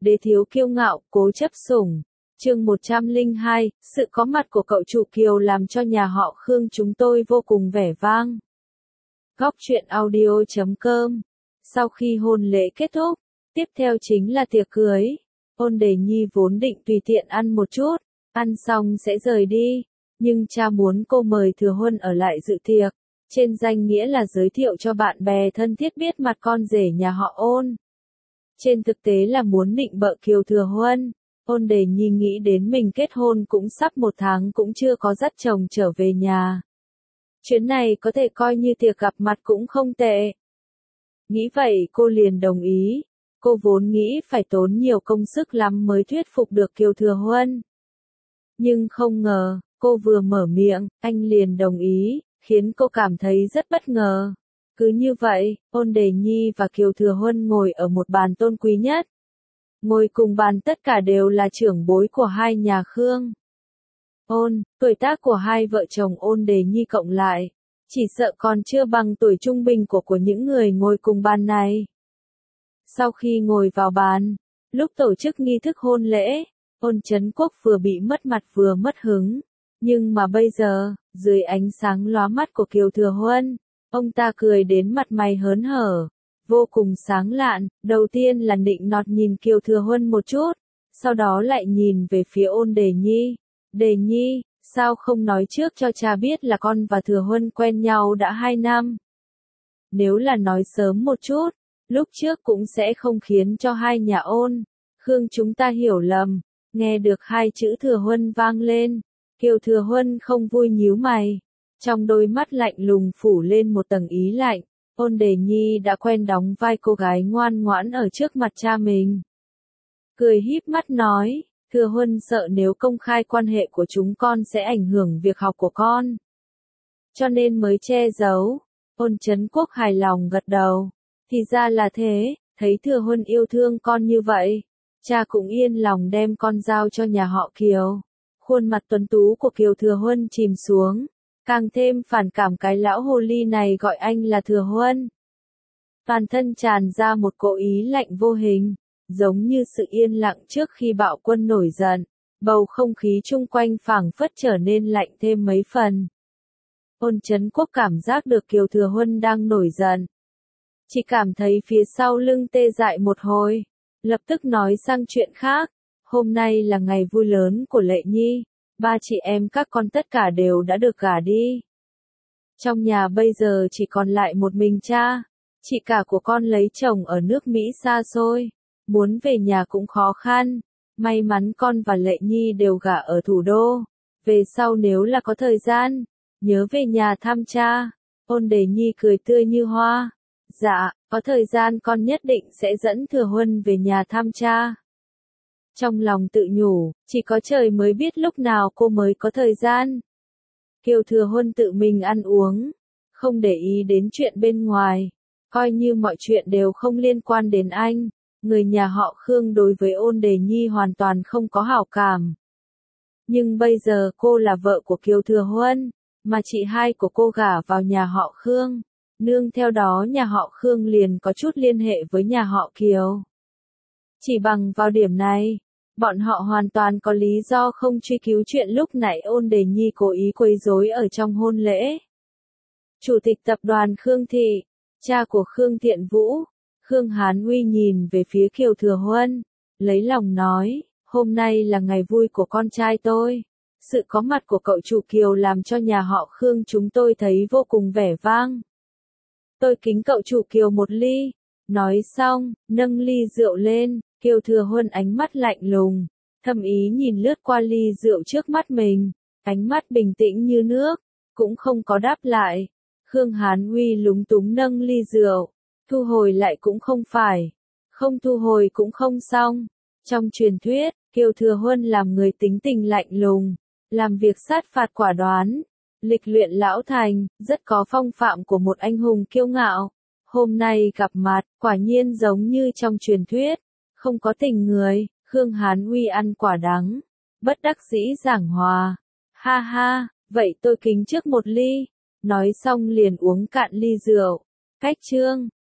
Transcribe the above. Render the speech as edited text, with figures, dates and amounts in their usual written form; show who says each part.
Speaker 1: Đế thiếu kiêu ngạo, cố chấp sủng. Chương 102, sự có mặt của cậu chủ Kiều làm cho nhà họ Khương chúng tôi vô cùng vẻ vang. Góc truyện audio.com. Sau khi hôn lễ kết thúc, tiếp theo chính là tiệc cưới. Ôn Đề Nhi vốn định tùy tiện ăn một chút, ăn xong sẽ rời đi, nhưng cha muốn cô mời Thừa Huân ở lại dự tiệc, trên danh nghĩa là giới thiệu cho bạn bè thân thiết biết mặt con rể nhà họ Ôn. Trên thực tế là muốn nịnh bợ Kiều Thừa Huân. Ôn Đề Nhi nghĩ đến mình kết hôn cũng sắp 1 tháng cũng chưa có dắt chồng trở về nhà. Chuyến này có thể coi như tiệc gặp mặt cũng không tệ. Nghĩ vậy cô liền đồng ý. Cô vốn nghĩ phải tốn nhiều công sức lắm mới thuyết phục được Kiều Thừa Huân. Nhưng không ngờ, cô vừa mở miệng, anh liền đồng ý, khiến cô cảm thấy rất bất ngờ. Cứ như vậy, Ôn Đề Nhi và Kiều Thừa Huân ngồi ở một bàn tôn quý nhất. Ngồi cùng bàn tất cả đều là trưởng bối của hai nhà Khương. Tuổi tác của hai vợ chồng Ôn Đề Nhi cộng lại, chỉ sợ còn chưa bằng tuổi trung bình của những người ngồi cùng bàn này. Sau khi ngồi vào bàn, lúc tổ chức nghi thức hôn lễ, Ôn Chấn Quốc vừa bị mất mặt vừa mất hứng. Nhưng mà bây giờ, dưới ánh sáng lóa mắt của Kiều Thừa Huân, ông ta cười đến mặt mày hớn hở, vô cùng sáng lạn. Đầu tiên là nịnh nọt nhìn Kiều Thừa Huân một chút, sau đó lại nhìn về phía Ôn Đề Nhi. Đề Nhi, sao không nói trước cho cha biết là con và Thừa Huân quen nhau đã 2 năm? Nếu là nói sớm một chút, lúc trước cũng sẽ không khiến cho hai nhà Ôn, Khương chúng ta hiểu lầm. Nghe được 2 chữ Thừa Huân vang lên, Kiều Thừa Huân không vui nhíu mày, trong đôi mắt lạnh lùng phủ lên một tầng ý lạnh. Ôn Đề Nhi đã quen đóng vai cô gái ngoan ngoãn ở trước mặt cha mình. Cười híp mắt nói, Thừa Huân sợ nếu công khai quan hệ của chúng con sẽ ảnh hưởng việc học của con, cho nên mới che giấu. Ôn Chấn Quốc hài lòng gật đầu, thì ra là thế, thấy Thừa Huân yêu thương con như vậy, cha cũng yên lòng đem con giao cho nhà họ Kiều. Khuôn mặt tuấn tú của Kiều Thừa Huân chìm xuống, càng thêm phản cảm cái lão hồ ly này gọi anh là Thừa Huân. Toàn thân tràn ra một cỗ ý lạnh vô hình, giống như sự yên lặng trước khi bạo quân nổi giận, bầu không khí chung quanh phảng phất trở nên lạnh thêm mấy phần. Ôn Chấn Quốc cảm giác được Kiều Thừa Huân đang nổi giận, chỉ cảm thấy phía sau lưng tê dại một hồi, lập tức nói sang chuyện khác. Hôm nay là ngày vui lớn của Lệ Nhi, 3 chị em các con tất cả đều đã được gả đi. Trong nhà bây giờ chỉ còn lại một mình cha, chị cả của con lấy chồng ở nước Mỹ xa xôi, muốn về nhà cũng khó khăn. May mắn con và Lệ Nhi đều gả ở thủ đô, về sau nếu là có thời gian, nhớ về nhà thăm cha. Ôn Đề Nhi cười tươi như hoa. Dạ, có thời gian con nhất định sẽ dẫn Thừa Huân về nhà thăm cha. Trong lòng tự nhủ, chỉ có trời mới biết lúc nào cô mới có thời gian. Kiều Thừa Huân tự mình ăn uống, không để ý đến chuyện bên ngoài, coi như mọi chuyện đều không liên quan đến anh. Người nhà họ Khương đối với Ôn Đề Nhi hoàn toàn không có hảo cảm. Nhưng bây giờ cô là vợ của Kiều Thừa Huân, mà chị hai của cô gả vào nhà họ Khương. Nương theo đó nhà họ Khương liền có chút liên hệ với nhà họ Kiều. Chỉ bằng vào điểm này, bọn họ hoàn toàn có lý do không truy cứu chuyện lúc nãy Ôn Đề Nhi cố ý quấy rối ở trong hôn lễ. Chủ tịch tập đoàn Khương Thị, cha của Khương Thiện Vũ, Khương Hán Uy nhìn về phía Kiều Thừa Huân, lấy lòng nói, hôm nay là ngày vui của con trai tôi. Sự có mặt của cậu chủ Kiều làm cho nhà họ Khương chúng tôi thấy vô cùng vẻ vang. Tôi kính cậu chủ Kiều một ly. Nói xong, nâng ly rượu lên, Kiều Thừa Huân ánh mắt lạnh lùng, thâm ý nhìn lướt qua ly rượu trước mắt mình, ánh mắt bình tĩnh như nước, cũng không có đáp lại. Khương Hán Uy lúng túng nâng ly rượu, thu hồi lại cũng không phải, không thu hồi cũng không xong. Trong truyền thuyết, Kiều Thừa Huân làm người tính tình lạnh lùng, làm việc sát phạt quả đoán, lịch luyện lão thành, rất có phong phạm của một anh hùng kiêu ngạo. Hôm nay gặp mặt, quả nhiên giống như trong truyền thuyết, không có tình người. Khương Hán Uy ăn quả đắng, bất đắc dĩ giảng hòa. Ha ha, vậy tôi kính trước một ly. Nói xong liền uống cạn ly rượu. Cách chương